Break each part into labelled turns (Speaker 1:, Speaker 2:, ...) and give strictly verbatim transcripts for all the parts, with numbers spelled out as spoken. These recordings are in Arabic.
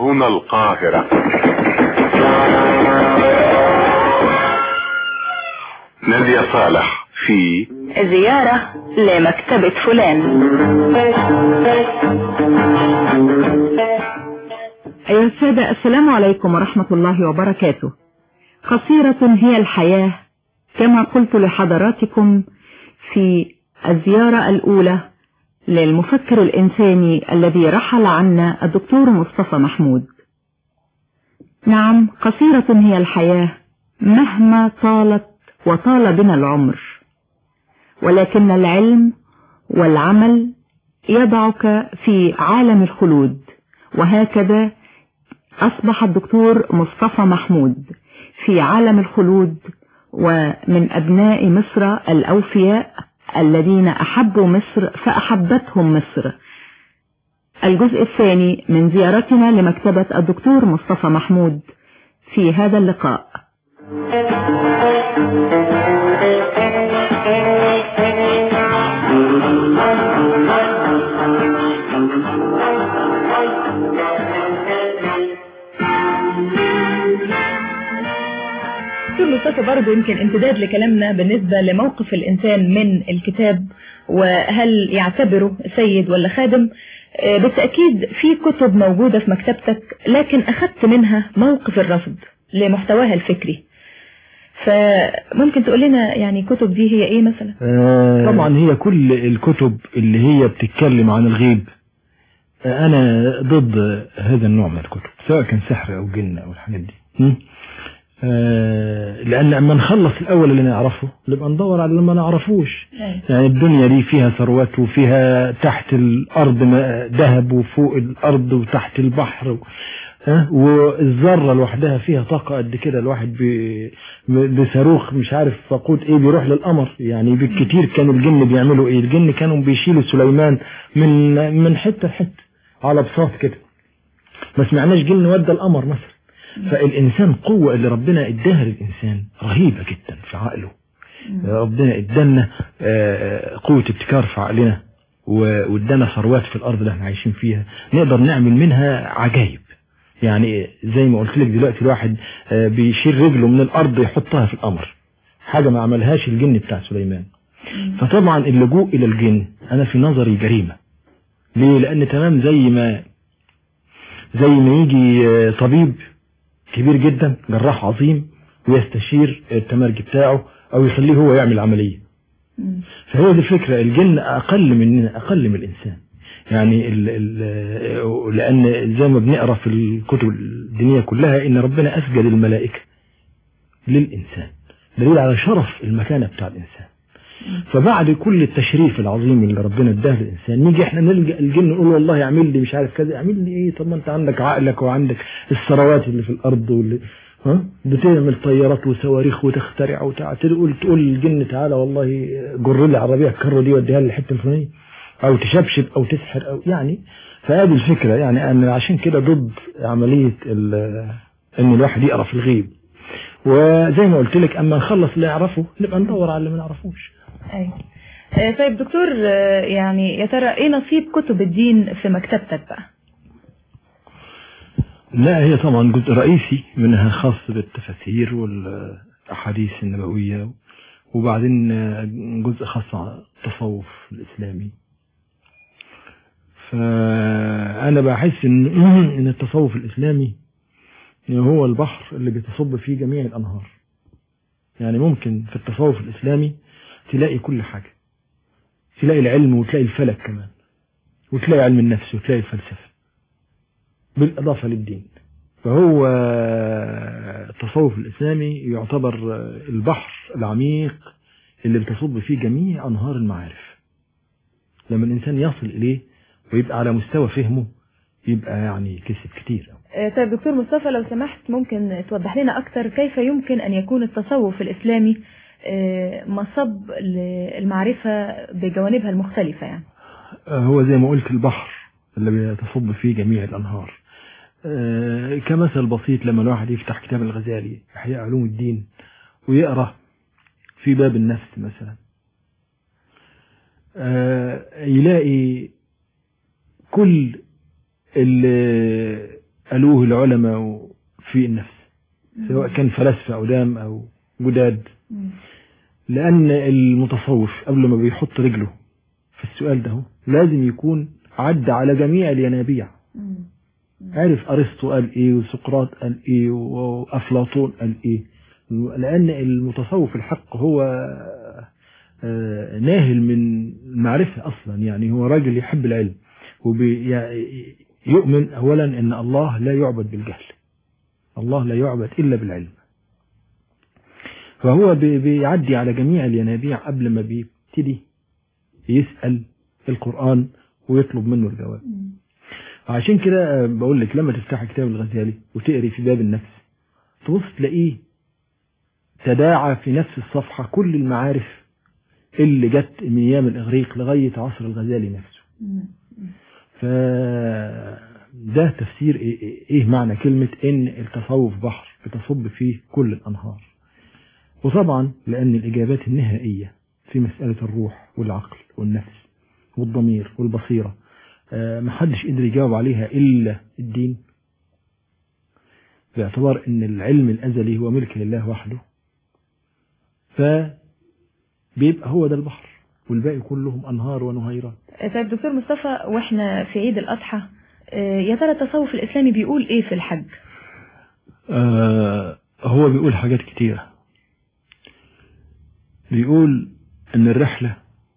Speaker 1: هنا القاهرة. نادية صالح في
Speaker 2: زيارة لمكتبة فلان.
Speaker 3: أيها السادة، السلام عليكم ورحمة الله وبركاته. قصيرة هي الحياة كما قلت لحضراتكم في الزيارة الأولى للمفكر الإنساني الذي رحل عنا الدكتور مصطفى محمود. نعم، قصيرة هي الحياة مهما طالت وطال بنا العمر، ولكن العلم والعمل يضعك في عالم الخلود، وهكذا أصبح الدكتور مصطفى محمود في عالم الخلود، ومن أبناء مصر الأوفياء الذين أحبوا مصر فأحبتهم مصر. الجزء الثاني من زيارتنا لمكتبة الدكتور مصطفى محمود في هذا اللقاء. مصطفى، برضو يمكن امتداد لكلامنا بالنسبة لموقف الإنسان من الكتاب، وهل يعتبره سيد ولا خادم. بالتأكيد في كتب موجودة في مكتبتك، لكن أخذت منها موقف الرفض لمحتواها الفكري، فممكن تقول لنا يعني كتب دي هي ايه مثلا؟
Speaker 4: آه طبعا هي كل الكتب اللي هي بتتكلم عن الغيب، آه انا ضد هذا النوع من الكتب، سواء كان سحر او جن او الحاجات دي. آه لان اما نخلص الاول اللي نعرفه نبقى ندور على اللي ما نعرفوش. يعني الدنيا دي فيها ثروات، وفيها تحت الارض ذهب، وفوق الارض وتحت البحر، ها، والذره لوحدها فيها طاقه قد كده. الواحد بصاروخ مش عارف فقود ايه بيروح للقمر. يعني بالكتير كانوا الجن بيعملوا ايه؟ الجن كانوا بيشيلوا سليمان من من حته لحته على بساط كده. ما سمعناش جن ودى القمر مثلا. فالإنسان قوة اللي ربنا اداها للإنسان رهيبة جدا في عقله. ربنا ادانا قوة ابتكار في عقلنا، وادانا ثروات في الأرض اللي احنا عايشين فيها نقدر نعمل منها عجائب. يعني زي ما قلت لك دلوقتي، الواحد بيشيل رجله من الأرض يحطها في القمر، حاجة ما عملهاش الجن بتاع سليمان. فطبعا اللجوء إلى الجن أنا في نظري جريمة. ليه؟ لأن تمام زي ما زي ما يجي طبيب كبير جدا، جراح عظيم، ويستشير التمرج بتاعه او يخليه هو يعمل عملية. فهي دي الفكرة. الجن اقل مننا، اقل من الانسان. يعني ال ال لان زي ما بنقرأ في الكتب الدينية كلها ان ربنا اسجد الملائكة للانسان، دليل على شرف المكانة بتاع الانسان. فبعد كل التشريف العظيم اللي ربنا اداه للانسان، نيجي احنا نلجأ الجن نقول والله اعمل لي مش عارف كذا. اعمل لي ايه؟ طب ما انت عندك عقلك وعندك الثروات اللي في الارض، واللي ها بتعمل طيارات وصواريخ وتخترع وتقول تقول للجن تعالى والله جر لي عربيه الكره دي وديها لي الحته الفلانيه، او تشبشب او تسحر او يعني. فهذه الفكره. يعني انا عشان كده ضد عمليه ان الواحد يقرا في الغيب. وزي ما قلت لك اما نخلص اللي يعرفه نبقى ندور على اللي ما نعرفوش.
Speaker 2: ايوه. طيب دكتور، يعني يا ترى ايه نصيب كتب الدين في مكتبتك بقى؟
Speaker 4: لا، هي طبعا جزء رئيسي منها خاص بالتفاسير والاحاديث النبوية، وبعدين جزء خاص على التصوف الاسلامي. فانا بحس ان ان التصوف الاسلامي هو البحر اللي بتصب فيه جميع الانهار. يعني ممكن في التصوف الاسلامي تلاقي كل حاجة، تلاقي العلم وتلاقي الفلك كمان، وتلاقي علم النفس وتلاقي الفلسفة بالإضافة للدين. فهو التصوف الإسلامي يعتبر البحر العميق اللي بتصب فيه جميع أنهار المعارف. لما الإنسان يصل إليه ويبقى على مستوى فهمه يبقى يعني كسب كتير.
Speaker 2: طيب دكتور مصطفى، لو سمحت ممكن توضح لنا أكتر كيف يمكن أن يكون التصوف الإسلامي مصب للمعرفة بجوانبها المختلفة؟ يعني
Speaker 4: هو زي ما قلت البحر اللي بيتصب فيه جميع الأنهار. كمثل بسيط، لما الواحد يفتح كتاب الغزالي إحياء علوم الدين ويقرأ في باب النفس مثلا، يلاقي كل قالوه العلماء في النفس، سواء كان فلاسفة قدام أو جداد. لأن المتصوف قبل ما بيحط رجله في السؤال ده لازم يكون عدى على جميع الينابيع، عارف أرسطو قال إيه وسقراط قال إيه وأفلاطون قال إيه. لأن المتصوف الحق هو ناهل من المعرفة أصلا، يعني هو راجل يحب العلم ويؤمن أولا أن الله لا يعبد بالجهل، الله لا يعبد إلا بالعلم. فهو بيعدي على جميع الينابيع قبل ما بيبتدي يسأل القرآن ويطلب منه الجواب. عشان كده بقول لك لما تفتح كتاب الغزالي وتقري في باب النفس تبص تلاقيه تداعى في نفس الصفحة كل المعارف اللي جت من ايام الاغريق لغاية عصر الغزالي نفسه. فده تفسير ايه, إيه معنى كلمة ان التصوف بحر بتصب فيه كل الانهار. وطبعا لان الاجابات النهائية في مسألة الروح والعقل والنفس والضمير والبصيرة محدش قدر يجاوب عليها الا الدين، باعتبار ان العلم الازلي هو ملك لله وحده، فبيبقى هو ده البحر والباقي كلهم انهار ونهيرات.
Speaker 2: طيب دكتور مصطفى، واحنا في عيد الاضحى يا ترى التصوف الاسلامي بيقول ايه في الحج؟
Speaker 4: آه هو بيقول حاجات كتيرة. بيقول ان الرحلة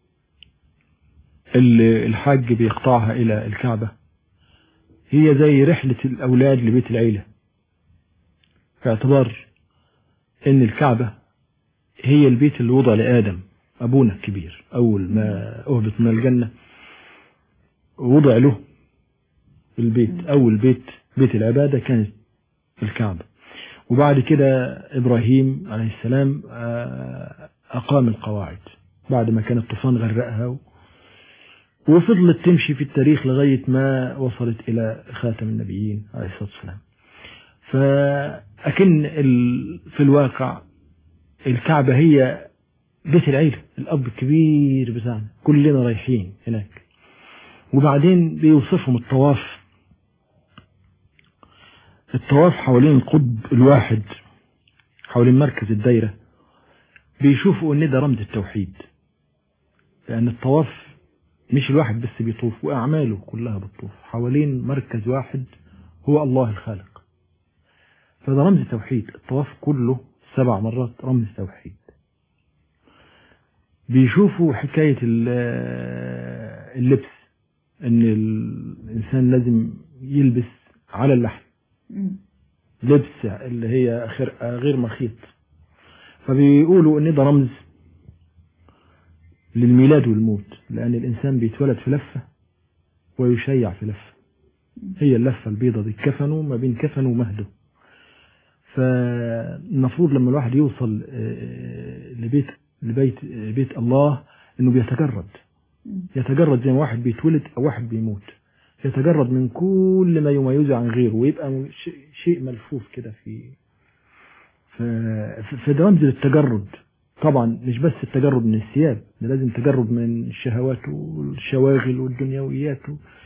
Speaker 4: اللي الحاج بيقطعها الى الكعبة هي زي رحلة الاولاد لبيت العيلة، باعتبار ان الكعبة هي البيت اللي وضع لآدم أبونا الكبير. أول ما أهبط من الجنة وضع له البيت، أول بيت بيت العبادة كانت الكعبة. وبعد كده إبراهيم عليه السلام أقام القواعد بعد ما كان الطوفان غرقها، وفضلت تمشي في التاريخ لغاية ما وصلت إلى خاتم النبيين عليه الصلاة والسلام. فأكن في الواقع الكعبة هي بيت العيلة، الأب الكبير بتاعنا كلنا رايحين هناك. وبعدين بيوصفهم الطواف، الطواف حوالين القطب الواحد حوالين مركز الدايرة، بيشوفوا ان ده رمز التوحيد، لأن الطواف مش الواحد بس بيطوف، وأعماله كلها بتطوف حوالين مركز واحد هو الله الخالق. فده رمز التوحيد، الطواف كله سبع مرات رمز توحيد. بيشوفوا حكاية اللبس، ان الانسان لازم يلبس على اللحم لبس اللي هي خرقة غير مخيط. فبيقولوا ان ده رمز للميلاد والموت، لان الانسان بيتولد في لفة ويشيع في لفة، هي اللفة البيضة دي كفنه ما بين كفنه ومهده. فالمفروض لما الواحد يوصل لبيت لبيت بيت الله انه بيتجرد، يتجرد زي ما واحد بيتولد او واحد بيموت، يتجرد من كل ما يميزه عن غيره ويبقى شيء ملفوف كده في فده رمز للتجرد. طبعا مش بس التجرد من الثياب، ده لازم تجرد من الشهوات والشواغل والدنيويات،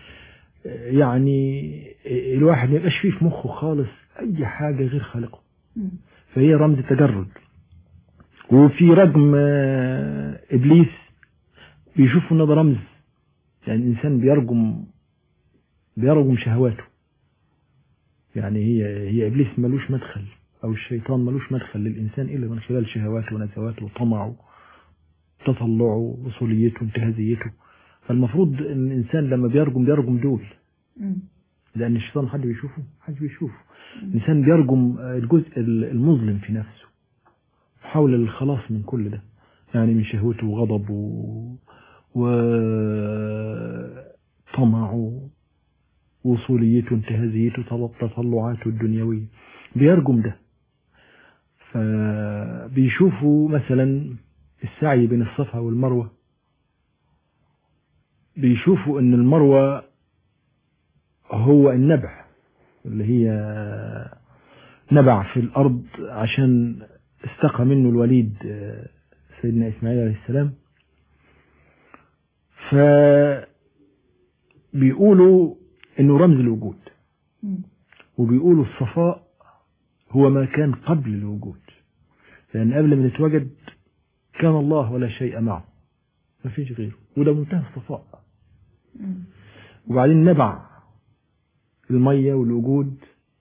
Speaker 4: يعني الواحد ما يبقاش فيه في مخه خالص اي حاجة غير خالقه، فهي رمز التجرد. وفي رجم إبليس بيشوفوا إنه ده رمز، يعني الإنسان بيرجم بيرجم شهواته، يعني هي هي إبليس ملوش مدخل، أو الشيطان ملوش مدخل للإنسان إلا من خلال شهواته ونزواته وطمعه تطلعه وصوليته وانتهازيته. فالمفروض إن الإنسان لما بيرجم بيرجم دول، لأن الشيطان حد بيشوفه حد بيشوفه الإنسان بيرجم الجزء المظلم في نفسه حول الخلاص من كل ده، يعني من شهوته وغضبه وطمعه وصوليته انتهازيته تطلعاته الدنيوية، بيرجم ده. فبيشوفوا مثلا السعي بين الصفا والمروة، بيشوفوا ان المروة هو النبع اللي هي نبع في الأرض عشان استقى منه الوليد سيدنا إسماعيل عليه السلام. فبيقولوا إنه رمز الوجود، وبيقولوا الصفاء هو ما كان قبل الوجود، لأن قبل ما نتوجد كان الله ولا شيء معه، ما فيش غيره، وده منتهى الصفاء. وبعدين نبع المية والوجود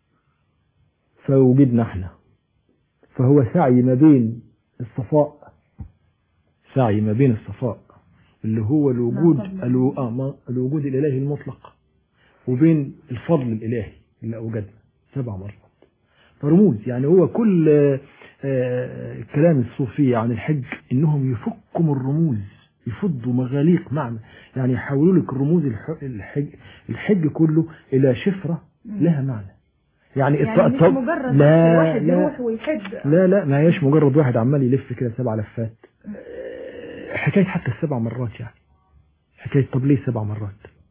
Speaker 4: فوجدنا احنا، فهو سعي ما بين الصفاء سعي ما بين الصفاء اللي هو الوجود الوجود الإلهي المطلق وبين الفضل الإلهي اللي أوجدنا سبع مرات. فرموز يعني هو كل كلام الصوفية عن الحج إنهم يفكوا من الرموز، يفضوا مغاليق معنى، يعني يحولوا لك الرموز الحج الحج كله إلى شفرة لها معنى. يعني,
Speaker 2: يعني مش مجرد
Speaker 4: لا
Speaker 2: واحد
Speaker 4: لا
Speaker 2: يروح ويحج،
Speaker 4: لا لا ما هيش مجرد واحد عمال يلف كده سبع لفات. حكاية حتى السبع مرات، يعني حكاية طب ليه سبع مرات؟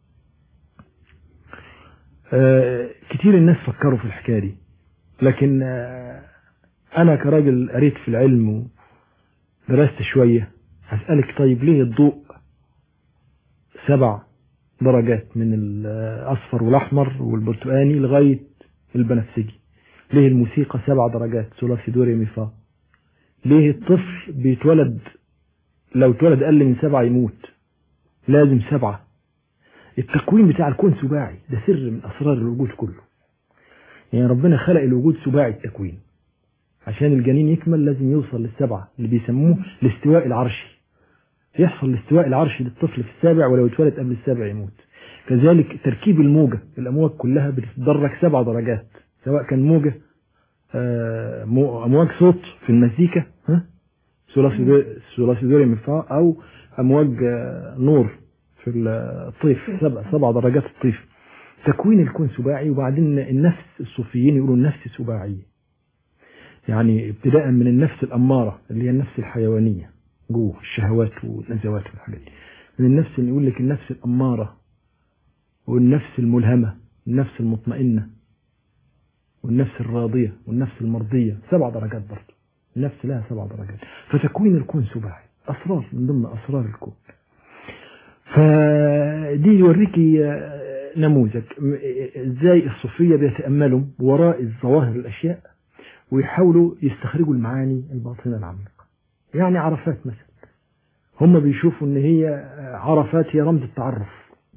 Speaker 4: آه كتير الناس فكروا في الحكاية دي، لكن آه أنا كراجل قريت في العلم ودرست شوية هسألك طيب ليه الضوء سبع درجات من الأصفر والأحمر والبرتقاني لغاية البنفسجي؟ ليه الموسيقى سبع درجات ثلاثي دو ري مي فا؟ ليه الطفل بيتولد لو اتولد أقل من سبعة يموت؟ لازم سبعة. التكوين بتاع الكون سباعي، ده سر من أسرار الوجود كله. يعني ربنا خلق الوجود سباعي التكوين، عشان الجنين يكمل لازم يوصل للسبعة اللي بيسموه الاستواء العرشي. يحصل الاستواء العرشي للطفل في السابع، ولو اتولد قبل السابع يموت. كذلك تركيب الموجة، الأمواج كلها بتتدرج سبع درجات، سواء كان موجة أمواج صوت في المزيكا ها ثلاثي دو ري مي فا، أو أمواج نور في الطيف، سبع سبع درجات الطيف. تكوين الكون سباعي. وبعدين النفس، الصوفيين يقولوا النفس سباعية، يعني ابتداء من النفس الأمارة اللي هي النفس الحيوانية جوه الشهوات والنزوات والحاجات دي، من النفس اللي يقول لك النفس الأمارة والنفس الملهمة، النفس المطمئنة والنفس الراضية والنفس المرضية، سبع درجات برضه. النفس لها سبع درجات. فتكوين الكون سباعي، أسرار من ضمن أسرار الكون. فدي يوريكي نموذج ازاي الصوفية بيتأملوا وراء الظواهر الأشياء ويحاولوا يستخرجوا المعاني الباطنة العميقة. يعني عرفات مثلا، هم بيشوفوا ان هي عرفات هي رمز التعرف.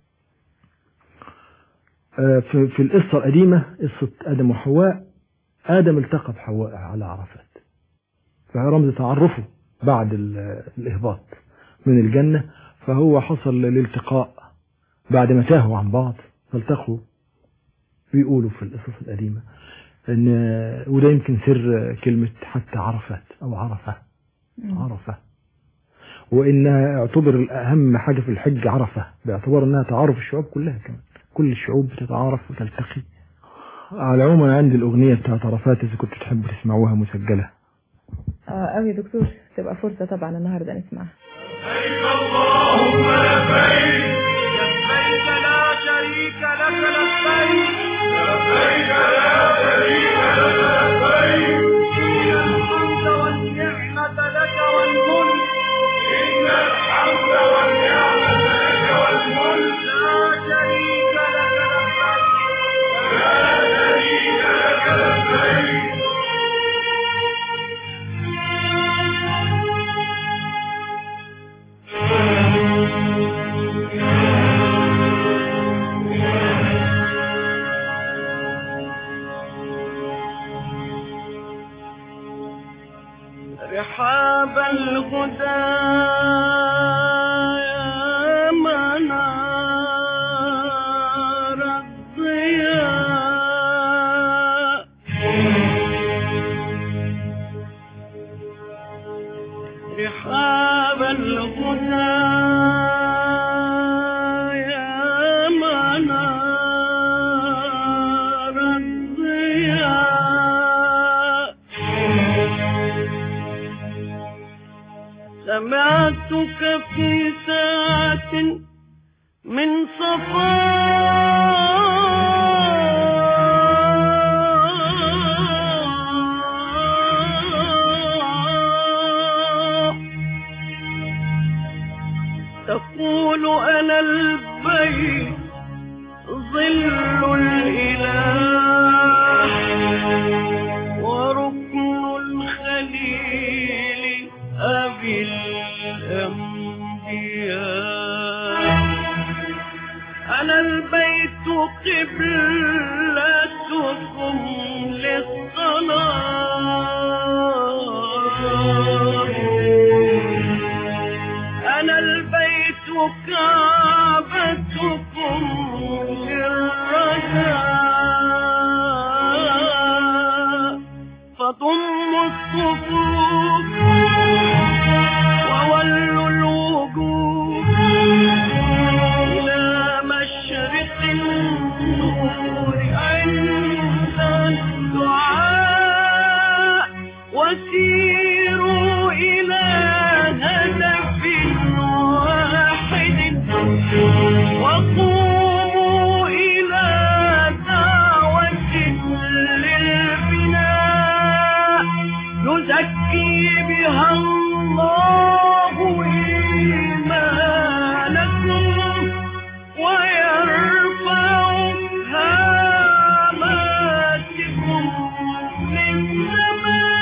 Speaker 4: في, في القصة القديمة، قصة آدم وحواء، آدم التقى بحواء على عرفات، فهي رمز تعرفه بعد الإهباط من الجنة. فهو حصل الالتقاء بعد ما تاهوا عن بعض فالتقوا. بيقولوا في القصص القديمة ان وده يمكن سر كلمة حتى عرفات او عرفة عرفة، وانها اعتبر اهم حاجة في الحج عرفة، باعتبار انها تعارف الشعوب كلها، كمان كل الشعوب بتتعارف وتلتقي. على العموم انا عندي الاغنية بتاعت عرفات اذا كنتوا تحبوا تسمعوها مسجلة.
Speaker 2: اه قوي يا دكتور، تبقى فرصة طبعا النهاردة نسمعها.
Speaker 5: اللهم لبيك لبيك لا شريك لك لبيك لبيك لا شريك لك لبيك إن الحمد والنعمة لك والملك إن الحمد والنعمة لك والملك لا شريك لك لبيك لا شريك لك لبيك. رحاب الهدى يا منار الضياء رحاب الهدى يا منار الضياء سمعتك في ساعة من صفاء تقول أنا البيت ظل الإله قم للصلاة أنا البيت كعبتكم للرجاء فضموا الصفوف وولوا الوجوه إلى مشرق النور عند الدعاء وسيروا إلى هدف واحد وقوموا إلى دعوة للبناء نزكي بها الله إيمانكم ويرفع هاماتكم للسماء.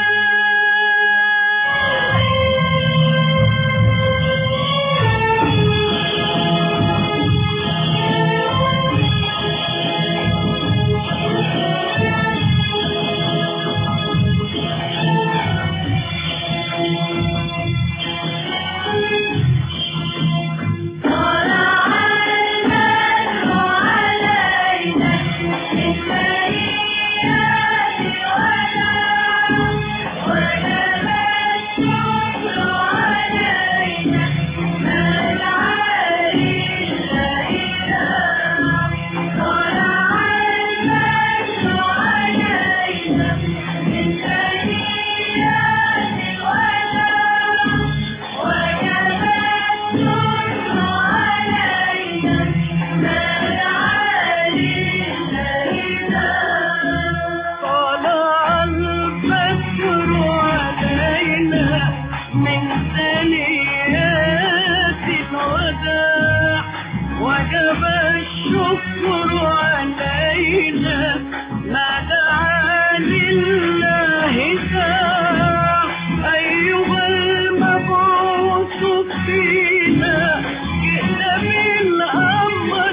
Speaker 5: وجب الشكر علينا ما دعا لله ساع أيها المبعوث فينا جئت بالأمر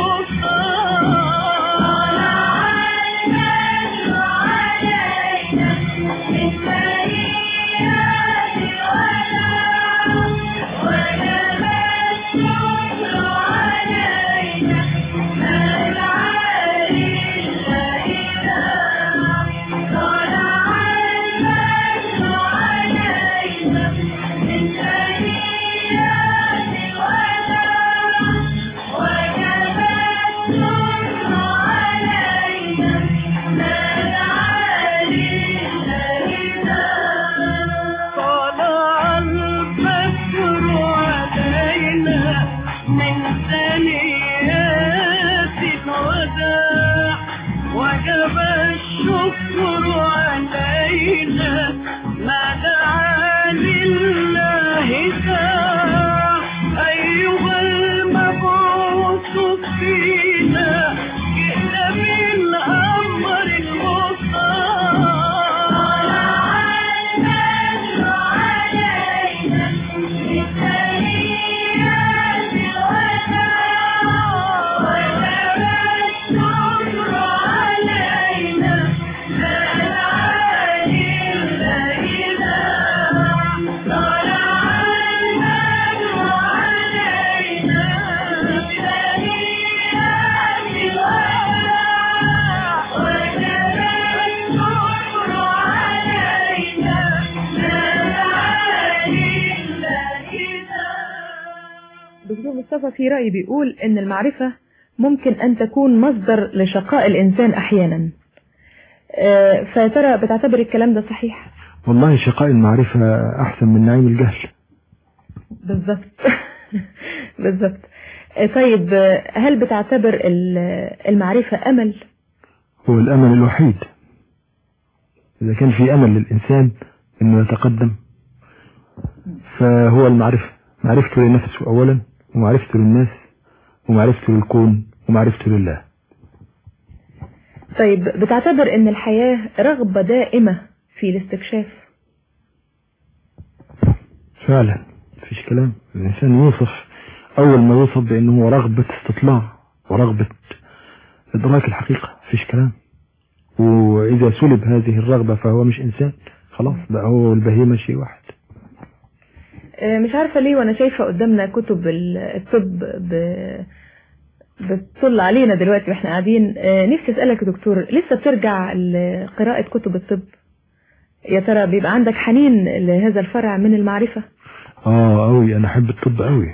Speaker 5: المختار علينا من سيئات وجب الشكر علينا ما دعا لله ساع أيها المبعوث فينا جئت بالأمر المختار علينا من سيئات
Speaker 2: دكتور مصطفى في رأي بيقول ان المعرفة ممكن ان تكون مصدر لشقاء الانسان احيانا، فترى بتعتبر الكلام ده صحيح؟
Speaker 4: والله شقاء المعرفة احسن من نعيم الجهل.
Speaker 2: بالظبط بالظبط. طيب هل بتعتبر المعرفة امل؟
Speaker 4: هو الامل الوحيد. اذا كان في امل للانسان انه يتقدم فهو المعرفة، معرفته لنفسه اولا ومعرفته للناس ومعرفته للكون ومعرفته لله.
Speaker 2: طيب بتعتبر ان الحياة رغبة دائمة في الاستكشاف؟
Speaker 4: فعلا مفيش كلام. الانسان يوصف اول ما يوصف بانه هو رغبة استطلاع ورغبة ادراك الحقيقة، مفيش كلام. وإذا سلب هذه الرغبة فهو مش إنسان، خلاص بقى هو والبهيمة شيء واحد.
Speaker 2: مش عارفة ليه وانا شايفة قدامنا كتب الطب ب... بتطل علينا دلوقتي واحنا قاعدين. نفسي اسألك يا دكتور، لسه بترجع لقراءة كتب الطب؟ يا ترى بيبقى عندك حنين لهذا الفرع من المعرفة؟
Speaker 4: اه قوي، انا احب الطب قوي،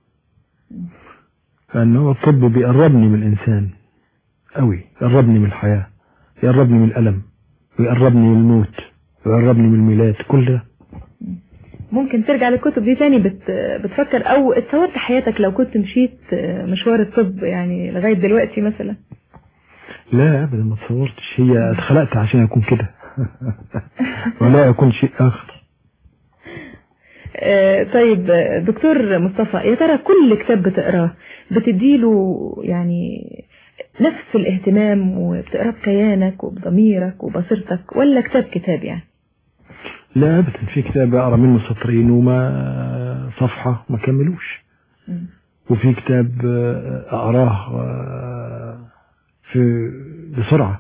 Speaker 4: لانه الطب بيقربني من الانسان قوي، يقربني من الحياة، يقربني من الألم، ويقربني من الموت، ويقربني من الميلاد، كل ده.
Speaker 2: ممكن ترجع للكتب دي تاني بت... بتفكر او اتصورت حياتك لو كنت مشيت مشوار الطب يعني لغاية دلوقتي مثلا؟
Speaker 4: لا ابدا ما تصورتش، هي اتخلقت عشان اكون كده ولا اكون شيء اخر.
Speaker 2: آه طيب دكتور مصطفى، يا ترى كل كتاب بتقراه بتديله يعني نفس الاهتمام وبتقراه بكيانك وبضميرك وبصيرتك، ولا كتاب كتاب يعني؟
Speaker 4: لا ابدا، في كتاب اقرا منه سطرين وما صفحة ما كملوش، وفي كتاب اقراه في بسرعة،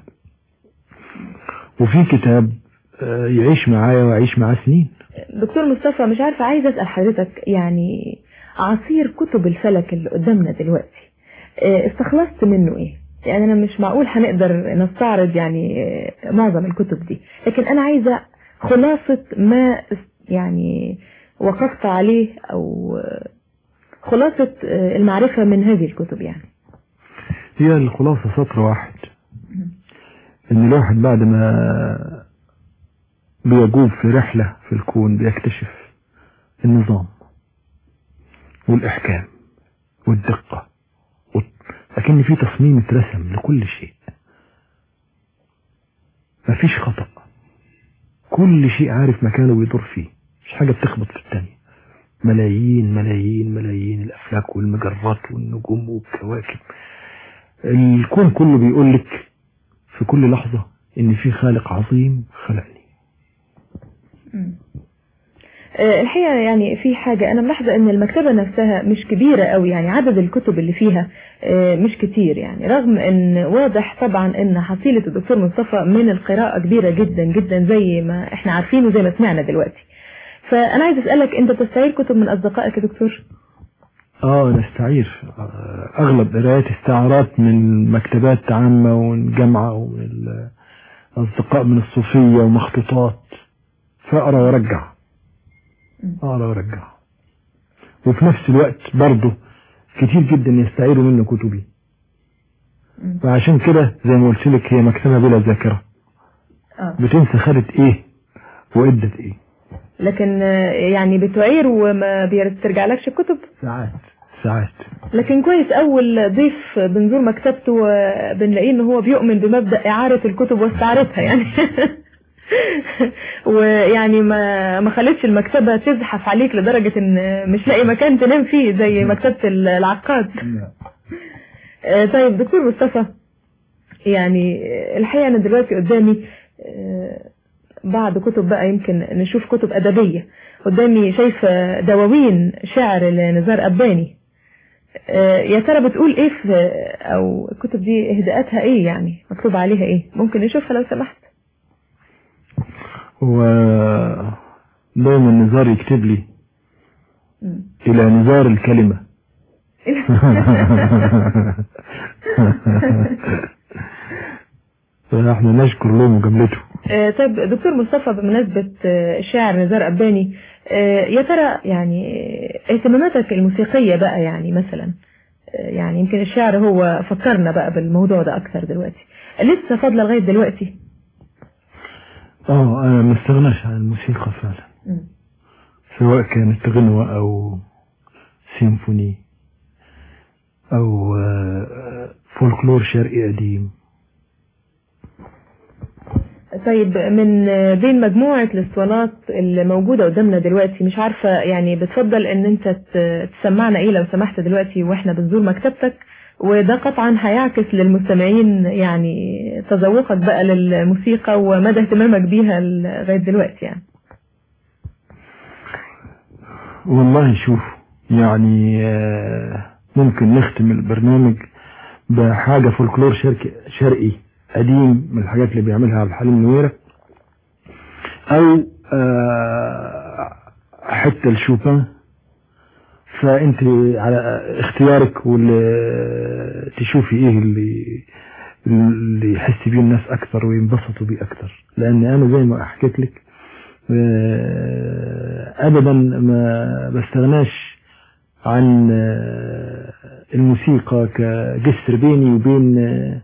Speaker 4: وفي كتاب يعيش معايا ويعيش معاه سنين.
Speaker 2: دكتور مصطفى، مش عارفة، عايزة اسأل حضرتك يعني عصير كتب الفلك اللي قدامنا دلوقتي استخلصت منه ايه؟ يعني انا مش معقول هنقدر نستعرض يعني معظم الكتب دي، لكن انا عايزة خلاصة ما يعني وقفت عليه او خلاصة المعرفة من هذه الكتب. يعني
Speaker 4: هي الخلاصة سطر واحد، ان الواحد بعد ما بيجوب في رحلة في الكون بيكتشف النظام والإحكام والدقة، لكن في تصميم اترسم لكل شيء، مفيش خطأ، كل شيء عارف مكانه بيدور فيه، مش حاجة بتخبط في التانية. ملايين ملايين ملايين الأفلاك والمجرات والنجوم والكواكب، الكون كله بيقول لك في كل لحظة إن في خالق عظيم خلقني.
Speaker 2: الحقيقة يعني في حاجة أنا ملاحظة إن المكتبة نفسها مش كبيرة قوي، يعني عدد الكتب اللي فيها مش كتير، يعني رغم إن واضح طبعا إن حصيلة الدكتور مصطفى من القراءة كبيرة جدا جدا زي ما إحنا عارفين وزي ما سمعنا دلوقتي. فأنا عايز أسألك، أنت بتستعير كتب من أصدقائك يا دكتور؟
Speaker 4: آه نستعير، أغلب قراءات استعارات من مكتبات عامة والجامعة ومن الأصدقاء من الصوفية ومخطوطات، فأقرأ وأرجع أقرأ وأرجع، وفي نفس الوقت برضه كتير جدا يستعيروا منه كتبي، فعشان كده زي ما قلت لك هي مكتبة بلا ذاكرة، بتنسى خدت إيه وإدت إيه،
Speaker 2: لكن يعني بتعير وما بترجع لكش الكتب
Speaker 4: ساعات ساعات.
Speaker 2: لكن كويس، أول ضيف بنزور مكتبته بنلاقيه إن هو بيؤمن بمبدأ إعارة الكتب واستعارتها يعني ويعني ما ما خلتش المكتبة تزحف عليك لدرجة إن مش لاقي مكان تنام فيه زي مكتبة العقاد. طيب دكتور مصطفى، يعني الحقيقة أنا دلوقتي قدامي بعض كتب بقى، يمكن نشوف كتب أدبية قدامي، شايفة دواوين شعر لنزار أباني. يا ترى بتقول ايه في او الكتب دي اهداءاتها ايه، يعني مكتوب عليها ايه؟ ممكن نشوفها لو سمحت.
Speaker 4: و دايما نزار يكتب لي م. الى نزار الكلمة فاحنا نشكر له مجاملته.
Speaker 2: آه طيب دكتور مصطفى، بمناسبة آه شاعر نزار أباني، آه يا ترى يعني اهتماماتك الموسيقية بقى، يعني مثلا آه يعني يمكن الشعر هو فكرنا بقى بالموضوع ده أكثر دلوقتي، لسه فاضلة لغاية دلوقتي؟
Speaker 4: اه انا ما استغناش عن الموسيقى فعلا، م. سواء كانت غنوة او سيمفوني او آه فولكلور شرقي قديم.
Speaker 2: طيب من بين مجموعة الاسطوانات اللي موجودة قدامنا دلوقتي، مش عارفة يعني بتفضل ان انت تسمعنا ايه لو سمحت دلوقتي واحنا بنزور مكتبتك، وده قطعا هيعكس للمستمعين يعني تذوقك بقى للموسيقى ومدى اهتمامك بيها لغاية دلوقتي. يعني
Speaker 4: والله شوف، يعني ممكن نختم البرنامج بحاجة فولكلور شرقي شرقي قديم من الحاجات اللي بيعملها عبد الحليم نويرة، او حتى الشوبان. فانت على اختيارك واللي تشوفي ايه اللي اللي يحس بيه الناس اكثر وينبسطوا بيه اكثر. لان انا زي ما حكيت لك ابدا ما بستغناش عن الموسيقى كجسر بيني وبين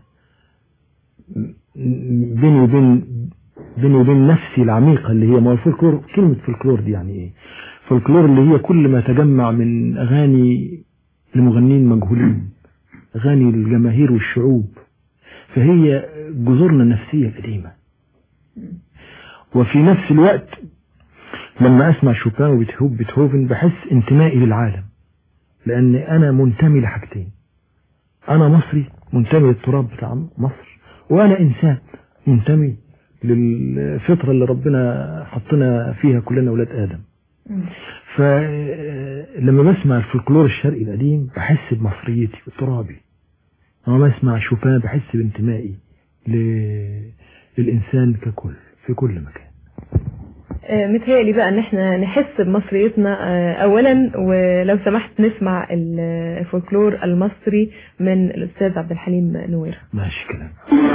Speaker 4: بيني وبين بيني وبين نفسي العميقة اللي هي ما الفولكلور. كلمة فولكلور دي يعني ايه؟ فولكلور اللي هي كل ما تجمع من اغاني لمغنين مجهولين، اغاني الجماهير والشعوب. فهي جذورنا النفسية القديمة. وفي نفس الوقت لما اسمع شوبان وبيتهوفن بحس انتمائي للعالم، لان انا منتمي لحاجتين. انا مصري منتمي للتراب بتاع مصر، وانا انسان منتمي للفطرة اللي ربنا حطنا فيها كلنا ولاد آدم. فلما بسمع الفولكلور الشرقي القديم بحس بمصريتي وترابي. لما بسمع شوبان بحس بانتمائي للإنسان ككل في كل مكان.
Speaker 2: متهيألي بقى ان احنا نحس بمصريتنا اولا، ولو سمحت نسمع الفولكلور المصري من الاستاذ عبد الحليم نويرة.
Speaker 4: ماشي كلام.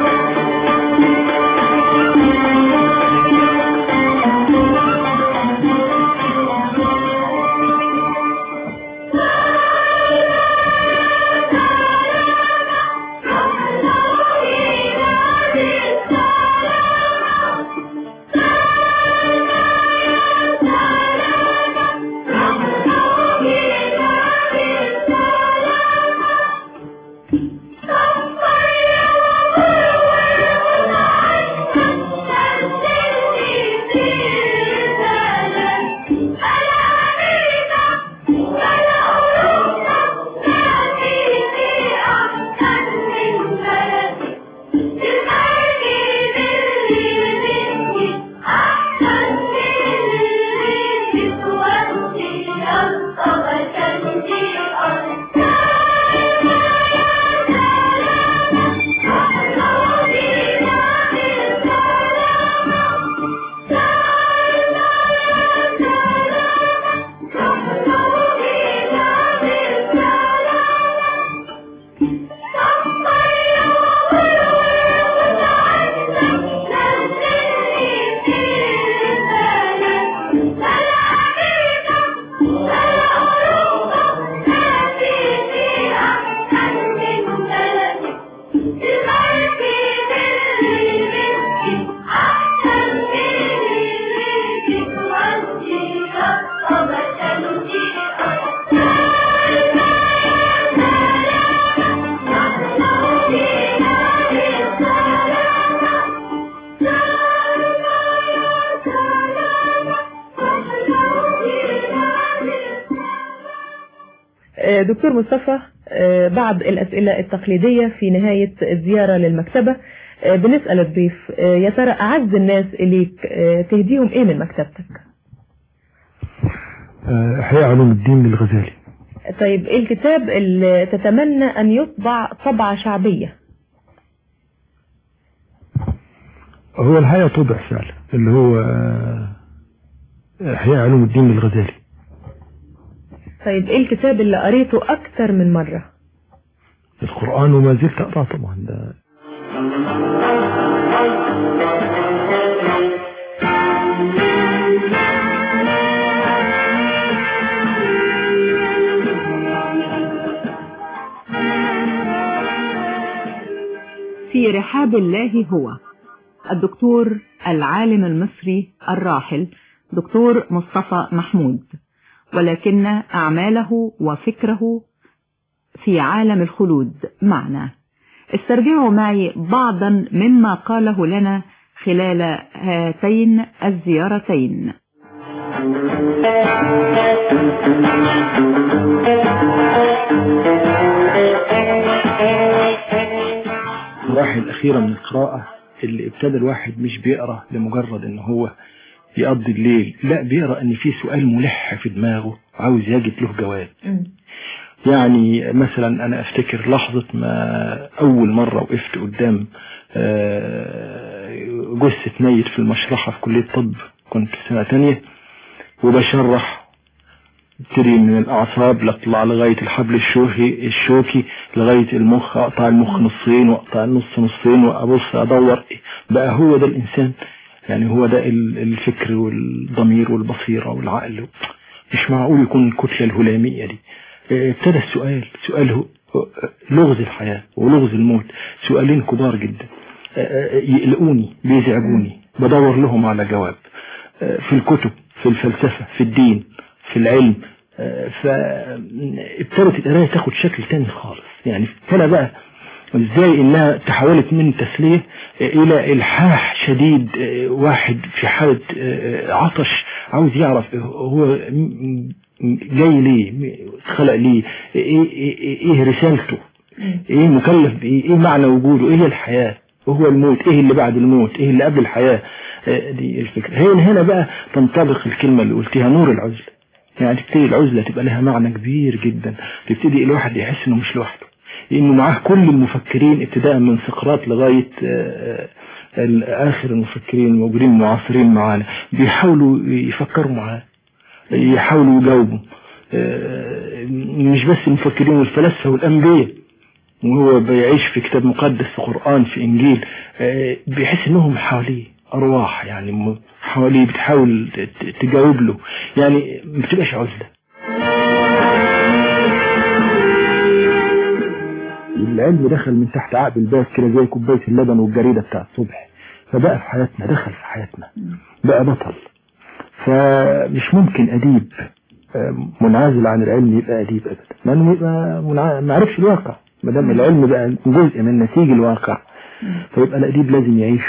Speaker 2: دكتور مصطفى، بعض الأسئلة التقليدية في نهاية الزيارة للمكتبة بنسأل الضيف يا ترى أعز الناس إليك تهديهم إيه من مكتبتك؟
Speaker 4: إحياء علوم الدين للغزالي.
Speaker 2: طيب إيه الكتاب اللي تتمنى أن يطبع طبعة شعبية؟
Speaker 4: هو الحقيقة طبع فعلا اللي هو إحياء علوم الدين للغزالي.
Speaker 2: طيب ايه الكتاب اللي قريته اكتر من مرة؟
Speaker 4: القرآن، وما زلت اقرأ طبعا. ده
Speaker 3: في رحاب الله هو الدكتور العالم المصري الراحل دكتور مصطفى محمود، ولكن أعماله وفكره في عالم الخلود معنا. استرجعوا معي بعضا مما قاله لنا خلال هاتين الزيارتين.
Speaker 4: المراحل الأخيرة من القراءة اللي ابتدى الواحد مش بيقرأ لمجرد ان هو يقضي الليل، لا بيقرأ ان في سؤال ملح في دماغه عاوز يجد له جواب. يعني مثلا أنا أفتكر لحظة ما أول مرة وقفت قدام جثة ميت في المشرحة في كلية طب، كنت في سنة تانية وبشرح، ابتدي من الأعصاب لأطلع لغاية الحبل الشوكي الشوكي لغاية المخ، أقطع المخ نصين وأقطع النص نصين وأبص أدور بقى هو ده الإنسان، يعني هو ده الفكر والضمير والبصيرة والعقل. مش معقول يكون الكتلة الهلامية دي. ابتدى السؤال، سؤال لغز الحياة ولغز الموت، سؤالين كبار جدا يقلقوني بيزعجوني، بدور لهم على جواب في الكتب، في الفلسفة، في الدين، في العلم. فابتدت القراية تاخد شكل تاني خالص. يعني ابتدى بقى ازاي انها تحولت من تسلية الى الحاح شديد، واحد في حالة عطش عاوز يعرف هو جاي ليه، خلق ليه، ايه, إيه, إيه رسالته، ايه مكلف بايه، ايه معنى وجوده، ايه الحياة، وهو الموت، ايه اللي بعد الموت، ايه اللي قبل الحياة. دي الفكرة. هنا هنا بقى تنطبق الكلمة اللي قلتها، نور العزلة. يعني تبتدي العزلة تبقى لها معنى كبير جدا، تبتدي الواحد يحس انه مش لوحده، لانه معاه كل المفكرين ابتداء من سقراط لغاية اخر المفكرين الموجودين المعاصرين معانا، بيحاولوا يفكروا معاه، يحاولوا يجاوبوا. مش بس المفكرين والفلاسفة والأنبياء، وهو بيعيش في كتاب مقدس، في قرآن، في إنجيل، بيحس إنهم حواليه أرواح، يعني حواليه بتحاول تجاوب له، يعني ما بتبقاش عزلة. العلم دخل من تحت عقب الباب كده زي كوباية اللبن والجريدة بتاع الصبح، فبقى في حياتنا، دخل في حياتنا، بقى بطل. فمش ممكن أديب منعزل عن العلم يبقى أديب أبدا، لأنه يبقى منع... ما عرفش الواقع. ما دام العلم بقى جزء من نسيج الواقع، فيبقى الأديب لازم يعيشه.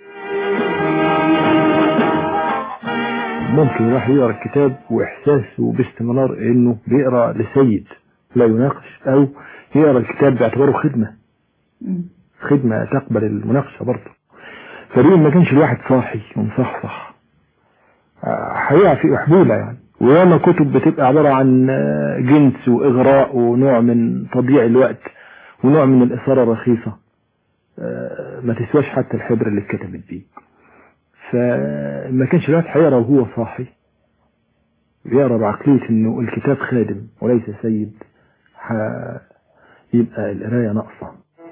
Speaker 4: ممكن الواحد يقرأ الكتاب وإحساسه باستمرار إنه بيقرأ لسيد لا يناقش، أو يقرأ الكتاب باعتباره خدمة، خدمة تقبل المناقشة برضه. فدي ما كانش الواحد صاحي ومصحصح هيقع في أحبولة يعني. وياما كتب بتبقى عبارة عن جنس وإغراء ونوع من تضييع الوقت ونوع من الإثارة الرخيصة، ما تسواش حتى الحبر اللي اتكتبت بيه. فما كانش الواحد هيقرأ وهو صاحي، بيقرأ بعقلية إنه الكتاب خادم وليس سيد، يبقى القراية ناقصة.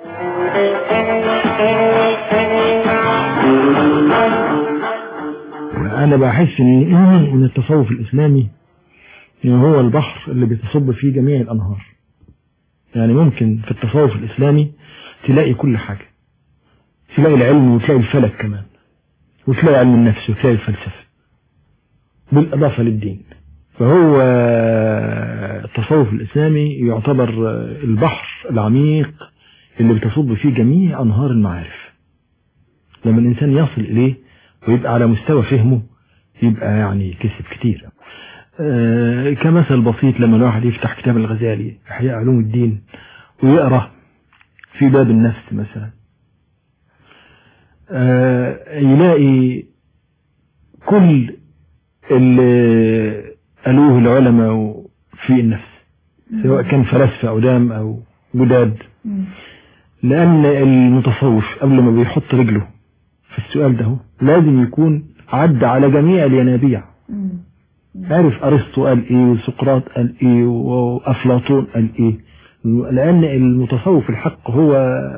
Speaker 4: أنا بحس إن إن التصوف الإسلامي هو البحر اللي بتصب فيه جميع الأنهار. يعني ممكن في التصوف الإسلامي تلاقي كل حاجة، تلاقي العلم وتلاقي الفلك كمان، وتلاقي علم النفس وتلاقي الفلسفة بالإضافة للدين. فهو التصوف الإسلامي يعتبر البحر العميق اللي بتصب فيه جميع أنهار المعارف. لما الإنسان يصل إليه ويبقى على مستوى فهمه يبقى يعني كسب كتير. آه كمثل بسيط، لما الواحد يفتح كتاب الغزالي إحياء علوم الدين ويقرأ في باب النفس مثلا، آه يلاقي كل اللي قالوه العلماء في النفس، سواء كان فلاسفة قدام أو جداد. لأن المتصوف قبل ما بيحط رجله في السؤال ده لازم يكون عدى على جميع الينابيع، عارف أرسطو قال إيه وسقراط قال إيه وأفلاطون قال إيه. لأن المتصوف الحق هو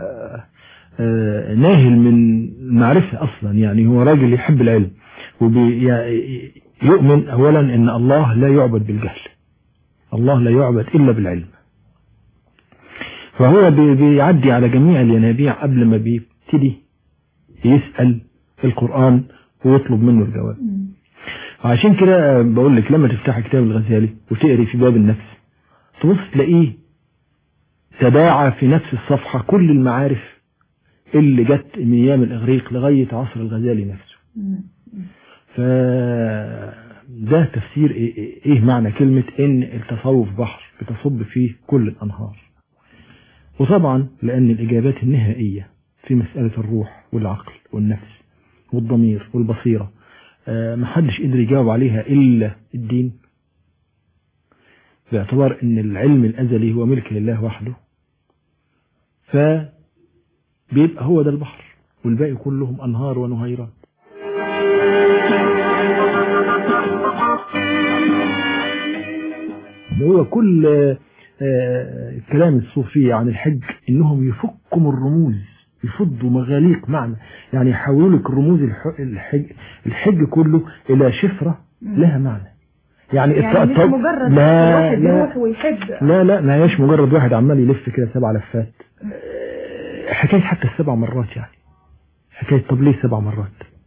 Speaker 4: ناهل من المعرفة أصلا، يعني هو راجل يحب العلم ويؤمن أولا أن الله لا يعبد بالجهل، الله لا يعبد إلا بالعلم. فهو بيعدي على جميع الينابيع قبل ما بيبتدي يسأل القرآن ويطلب منه الجواب. وعشان كده بقول لك لما تفتح كتاب الغزالي وتقري في باب النفس تبص تلاقيه تباعى في نفس الصفحة كل المعارف اللي جت من ايام الاغريق لغاية عصر الغزالي نفسه. فده تفسير ايه, إيه معنى كلمة ان التصوف بحر بتصب فيه كل الانهار. وطبعا لان الاجابات النهائية في مسألة الروح والعقل والنفس والضمير والبصيرة محدش قدر يجاوب عليها إلا الدين. باعتبار ان العلم الازلي هو ملك لله وحده، فبيبقى هو ده البحر والباقي كلهم انهار ونهيرات. هو كل كلام الصوفية عن الحج انهم يفكوا من الرموز، يفضوا مغاليق معنى، يعني يحولوا لك الرموز الحج, الحج كله الى شفرة لها معنى. يعني,
Speaker 2: يعني مش مجرد
Speaker 4: لا
Speaker 2: واحد
Speaker 4: لا
Speaker 2: يروح ويحج،
Speaker 4: لا لا ما هيش مجرد واحد عمال يلف كده سبع لفات. حكاية حتى السبع مرات، يعني حكاية طب ليه سبع مرات؟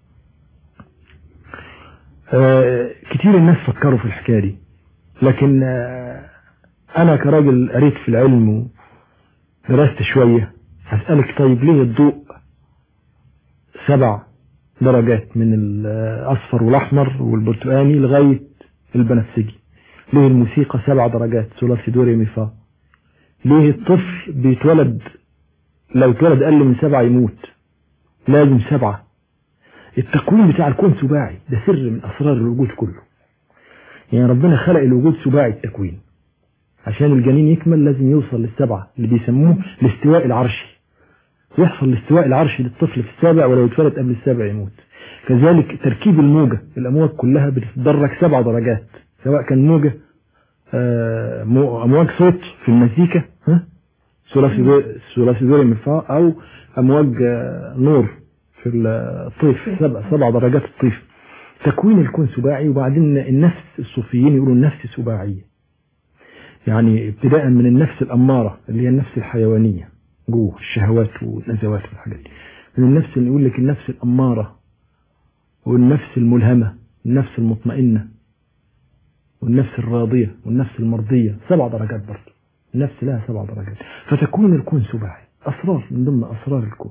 Speaker 4: آه كتير الناس فكروا في الحكاية دي، لكن آه انا كراجل قريت في العلم ودرست شوية هسألك طيب ليه الضوء سبع درجات من الاصفر والاحمر والبرتقاني لغاية البنفسجي؟ ليه الموسيقى سبع درجات ثلاثي دو ري مي فا؟ ليه الطفل بيتولد لو اتولد اقل من سبعة يموت؟ لازم سبعة. التكوين بتاع الكون سباعي، ده سر من اسرار الوجود كله. يعني ربنا خلق الوجود سباعي التكوين، عشان الجنين يكمل لازم يوصل للسبعة اللي بيسموه الاستواء العرشي. يحصل الاستواء العرشي للطفل في السابع، ولو اتولد قبل السابع يموت. كذلك تركيب الموجة، الامواج كلها بتتدرج سبع درجات، سواء كان موجة امواج صوت في المزيكا ها ثلاثي دو ري مي فا، او امواج نور في الطيف، سبع سبع درجات الطيف. تكوين الكون سباعي. وبعدين النفس، الصوفيين يقولوا النفس سباعية، يعني ابتداء من النفس الأمارة اللي هي النفس الحيوانية جوه الشهوات والنزوات والحاجات دي، من النفس اللي يقول لك النفس الأمارة والنفس الملهمة، النفس المطمئنة والنفس الراضية والنفس المرضية. سبع درجات برضه النفس لها سبع درجات. فتكون الكون سباعي، أسرار من ضمن أسرار الكون.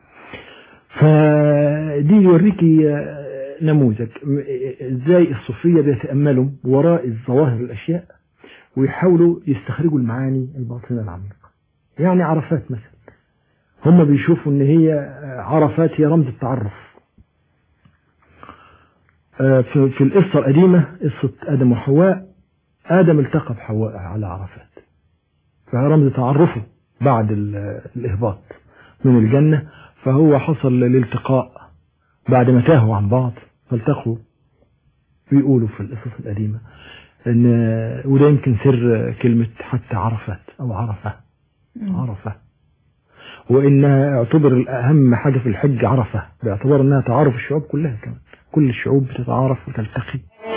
Speaker 4: فدي يوريكي نموذج ازاي الصوفية بيتأملوا وراء الظواهر الأشياء ويحاولوا يستخرجوا المعاني الباطنة العميقة. يعني عرفات مثلا، هم بيشوفوا ان هي عرفات هي رمز التعرف. في القصة القديمة، قصة آدم وحواء، آدم التقى بحواء على عرفات، فهي رمز تعرفه بعد الإهباط من الجنة. فهو حصل الالتقاء بعد ما تاهوا عن بعض فالتقوا. بيقولوا في القصص القديمة ان وده يمكن سر كلمة حتى عرفات او عرفة عرفة، وانها اعتبر اهم حاجة في الحج عرفة، باعتبار انها تعارف الشعوب كلها، كمان كل الشعوب بتتعارف وتلتقي.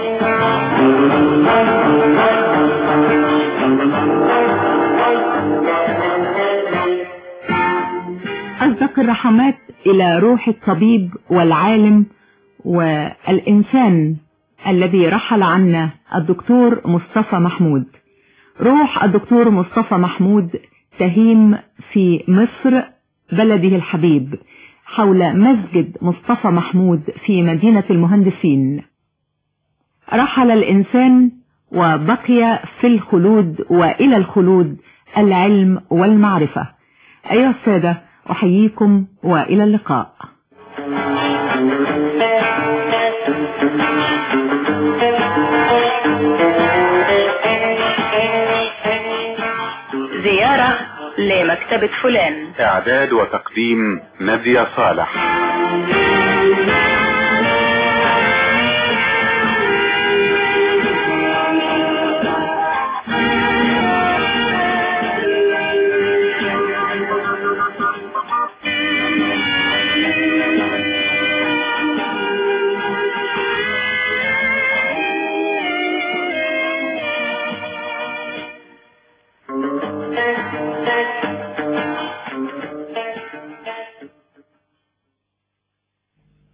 Speaker 3: أصدق الرحمات إلى روح الطبيب والعالم والإنسان الذي رحل عنا الدكتور مصطفى محمود. روح الدكتور مصطفى محمود تهيم في مصر بلده الحبيب حول مسجد مصطفى محمود في مدينة المهندسين. رحل الإنسان وبقي في الخلود وإلى الخلود العلم والمعرفة. أيها السادة، أحييكم وإلى اللقاء. زيارة لمكتبة فلان.
Speaker 1: إعداد وتقديم نادية صالح.